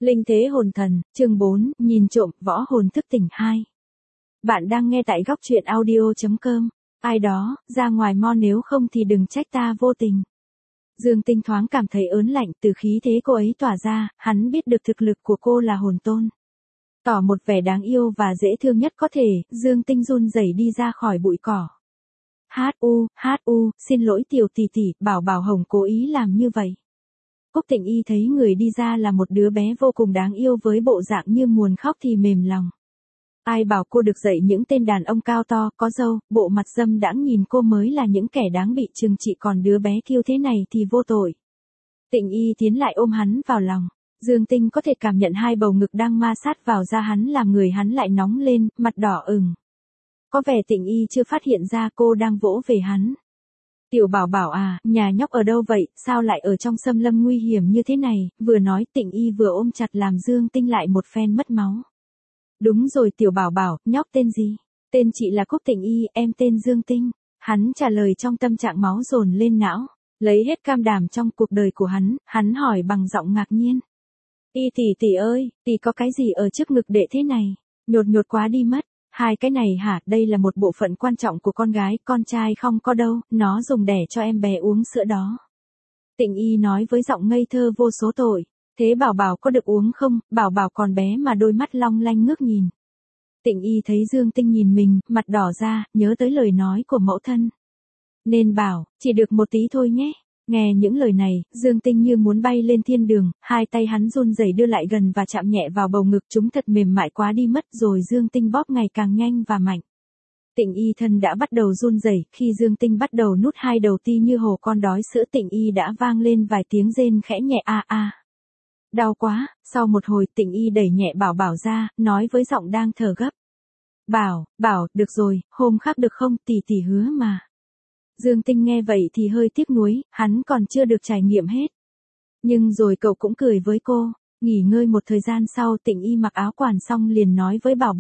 Linh thế hồn thần, chương 4, nhìn trộm, võ hồn thức tỉnh 2. Bạn đang nghe tại góc truyện audio.com. Ai đó, ra ngoài mo nếu không thì đừng trách ta vô tình. Dương Tinh thoáng cảm thấy ớn lạnh từ khí thế cô ấy tỏa ra, hắn biết được thực lực của cô là hồn tôn. Tỏ một vẻ đáng yêu và dễ thương nhất có thể, Dương Tinh run rẩy đi ra khỏi bụi cỏ. Xin lỗi tiểu tỷ tỷ, Bảo Hồng cố ý làm như vậy. Cúc Tịnh Y thấy người đi ra là một đứa bé vô cùng đáng yêu với bộ dạng như muốn khóc thì mềm lòng. Ai bảo cô được dạy những tên đàn ông cao to, có râu, bộ mặt dâm đãng nhìn cô mới là những kẻ đáng bị trừng trị, còn đứa bé kiêu thế này thì vô tội. Tịnh Y tiến lại ôm hắn vào lòng. Dương Tinh có thể cảm nhận hai bầu ngực đang ma sát vào da hắn làm người hắn lại nóng lên, mặt đỏ ửng. Có vẻ Tịnh Y chưa phát hiện ra cô đang vỗ về hắn. Tiểu Bảo à, nhà nhóc ở đâu vậy, sao lại ở trong xâm lâm nguy hiểm như thế này, vừa nói Tịnh Y vừa ôm chặt làm Dương Tinh lại một phen mất máu. Đúng rồi Tiểu Bảo, nhóc tên gì? Tên chị là Cúc Tịnh Y, em tên Dương Tinh. Hắn trả lời trong tâm trạng máu dồn lên não, lấy hết cam đảm trong cuộc đời của hắn hỏi bằng giọng ngạc nhiên. Y tỷ ơi, tỷ có cái gì ở trước ngực đệ thế này? Nhột quá đi mất. Hai cái này hả, đây là một bộ phận quan trọng của con gái, con trai không có đâu, nó dùng để cho em bé uống sữa đó. Tịnh Y nói với giọng ngây thơ vô số tội. Thế Bảo có được uống không? Bảo còn bé mà đôi mắt long lanh ngước nhìn. Tịnh Y thấy Dương Tinh nhìn mình, mặt đỏ ra, nhớ tới lời nói của mẫu thân. Nên bảo, chỉ được một tí thôi nhé. Nghe những lời này, Dương Tinh như muốn bay lên thiên đường, hai tay hắn run rẩy đưa lại gần và chạm nhẹ vào bầu ngực, chúng thật mềm mại quá đi mất, rồi Dương Tinh bóp ngày càng nhanh và mạnh. Tịnh Y thân đã bắt đầu run rẩy, khi Dương Tinh bắt đầu nút hai đầu ti như hồ con đói sữa, Tịnh Y đã vang lên vài tiếng rên khẽ nhẹ a. Đau quá, sau một hồi Tịnh Y đẩy nhẹ Bảo ra, nói với giọng đang thở gấp. Bảo, được rồi, hôm khác được không, tỷ hứa mà. Dương Tinh nghe vậy thì hơi tiếc nuối, hắn còn chưa được trải nghiệm hết. Nhưng rồi cậu cũng cười với cô. Nghỉ ngơi một thời gian sau, Tịnh Y mặc áo quản xong liền nói với Bảo.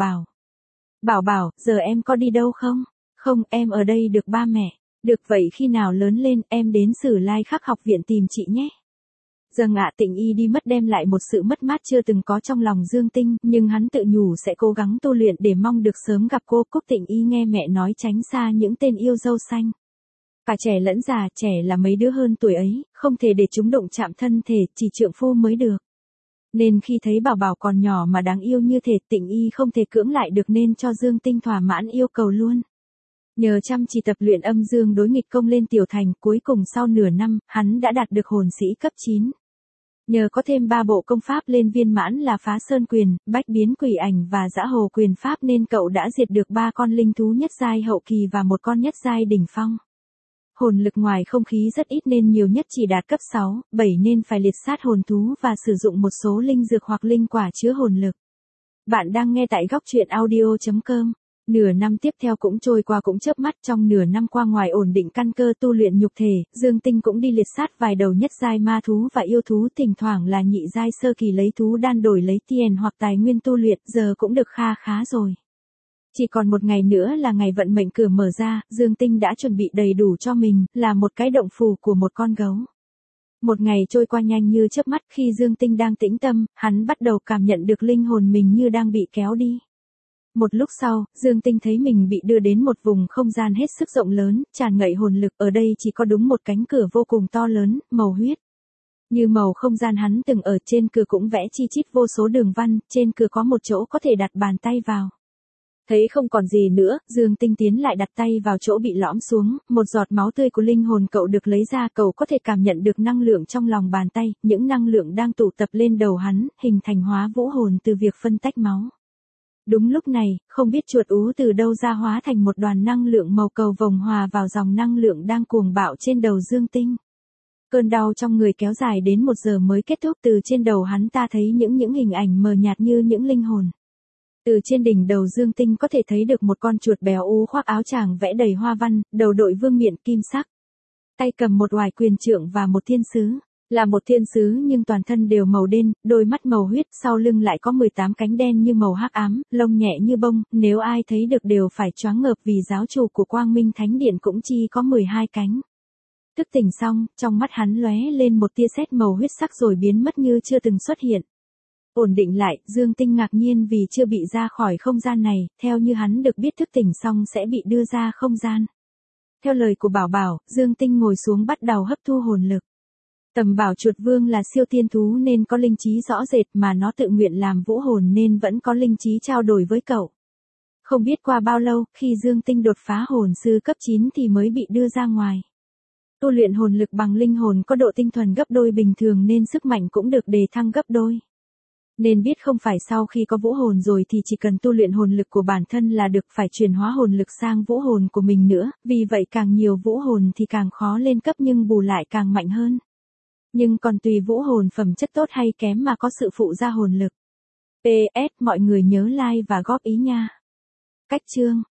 Bảo, giờ em có đi đâu không? Không, em ở đây được ba mẹ. Được vậy khi nào lớn lên em đến Sử Lai Khắc học viện tìm chị nhé. Dâng ạ. Tịnh Y đi mất đem lại một sự mất mát chưa từng có trong lòng Dương Tinh, nhưng hắn tự nhủ sẽ cố gắng tu luyện để mong được sớm gặp cô. Cúc Tịnh Y nghe mẹ nói tránh xa những tên yêu dâu xanh. Cả trẻ lẫn già, trẻ là mấy đứa hơn tuổi ấy, không thể để chúng đụng chạm thân thể, chỉ trượng phu mới được. Nên khi thấy Bảo còn nhỏ mà đáng yêu như thế, Tịnh Y không thể cưỡng lại được nên cho Dương Tinh thỏa mãn yêu cầu luôn. Nhờ chăm chỉ tập luyện âm dương đối nghịch công lên tiểu thành, cuối cùng sau nửa năm, hắn đã đạt được hồn sĩ cấp 9. Nhờ có thêm 3 bộ công pháp lên viên mãn là Phá Sơn Quyền, Bách Biến Quỷ Ảnh và Dã Hồ Quyền Pháp nên cậu đã diệt được 3 con linh thú nhất giai hậu kỳ và một con nhất giai đỉnh phong. Hồn lực ngoài không khí rất ít nên nhiều nhất chỉ đạt cấp 6, 7 nên phải liệt sát hồn thú và sử dụng một số linh dược hoặc linh quả chứa hồn lực. Bạn đang nghe tại góc truyện audio.com. Nửa năm tiếp theo cũng trôi qua cũng chớp mắt, trong nửa năm qua ngoài ổn định căn cơ tu luyện nhục thể, Dương Tinh cũng đi liệt sát vài đầu nhất giai ma thú và yêu thú, thỉnh thoảng là nhị giai sơ kỳ lấy thú đan đổi lấy tiền hoặc tài nguyên tu luyện, giờ cũng được khá rồi. Chỉ còn một ngày nữa là ngày vận mệnh cửa mở ra, Dương Tinh đã chuẩn bị đầy đủ cho mình, là một cái động phủ của một con gấu. Một ngày trôi qua nhanh như chớp mắt, khi Dương Tinh đang tĩnh tâm, hắn bắt đầu cảm nhận được linh hồn mình như đang bị kéo đi. Một lúc sau, Dương Tinh thấy mình bị đưa đến một vùng không gian hết sức rộng lớn, tràn ngập hồn lực, ở đây chỉ có đúng một cánh cửa vô cùng to lớn, màu huyết. Như màu không gian hắn từng ở, trên cửa cũng vẽ chi chít vô số đường văn, trên cửa có một chỗ có thể đặt bàn tay vào. Thấy không còn gì nữa, Dương Tinh tiến lại đặt tay vào chỗ bị lõm xuống, một giọt máu tươi của linh hồn cậu được lấy ra, cậu có thể cảm nhận được năng lượng trong lòng bàn tay, những năng lượng đang tụ tập lên đầu hắn, hình thành hóa vũ hồn từ việc phân tách máu. Đúng lúc này, không biết chuột ú từ đâu ra hóa thành một đoàn năng lượng màu cầu vồng hòa vào dòng năng lượng đang cuồng bạo trên đầu Dương Tinh. Cơn đau trong người kéo dài đến 1 giờ mới kết thúc, từ trên đầu hắn ta thấy những hình ảnh mờ nhạt như những linh hồn. Từ trên đỉnh đầu Dương Tinh có thể thấy được một con chuột béo ú khoác áo tràng vẽ đầy hoa văn, đầu đội vương miện kim sắc. Tay cầm một oải quyền trượng và một thiên sứ. Là một thiên sứ nhưng toàn thân đều màu đen, đôi mắt màu huyết, sau lưng lại có 18 cánh đen như màu hắc ám, lông nhẹ như bông, nếu ai thấy được đều phải choáng ngợp vì giáo chủ của Quang Minh Thánh Điện cũng chỉ có 12 cánh. Thức tỉnh xong, trong mắt hắn lóe lên một tia sét màu huyết sắc rồi biến mất như chưa từng xuất hiện. Ổn định lại, Dương Tinh ngạc nhiên vì chưa bị ra khỏi không gian này, theo như hắn được biết thức tỉnh xong sẽ bị đưa ra không gian. Theo lời của Bảo Bảo, Dương Tinh ngồi xuống bắt đầu hấp thu hồn lực. Tầm Bảo Chuột Vương là siêu tiên thú nên có linh trí rõ rệt mà nó tự nguyện làm vũ hồn nên vẫn có linh trí trao đổi với cậu. Không biết qua bao lâu, khi Dương Tinh đột phá hồn sư cấp 9 thì mới bị đưa ra ngoài. Tu luyện hồn lực bằng linh hồn có độ tinh thuần gấp đôi bình thường nên sức mạnh cũng được đề thăng gấp đôi. Nên biết không phải sau khi có vũ hồn rồi thì chỉ cần tu luyện hồn lực của bản thân là được, phải chuyển hóa hồn lực sang vũ hồn của mình nữa, vì vậy càng nhiều vũ hồn thì càng khó lên cấp nhưng bù lại càng mạnh hơn. Nhưng còn tùy vũ hồn phẩm chất tốt hay kém mà có sự phụ gia hồn lực. PS, mọi người nhớ like và góp ý nha. Cách chương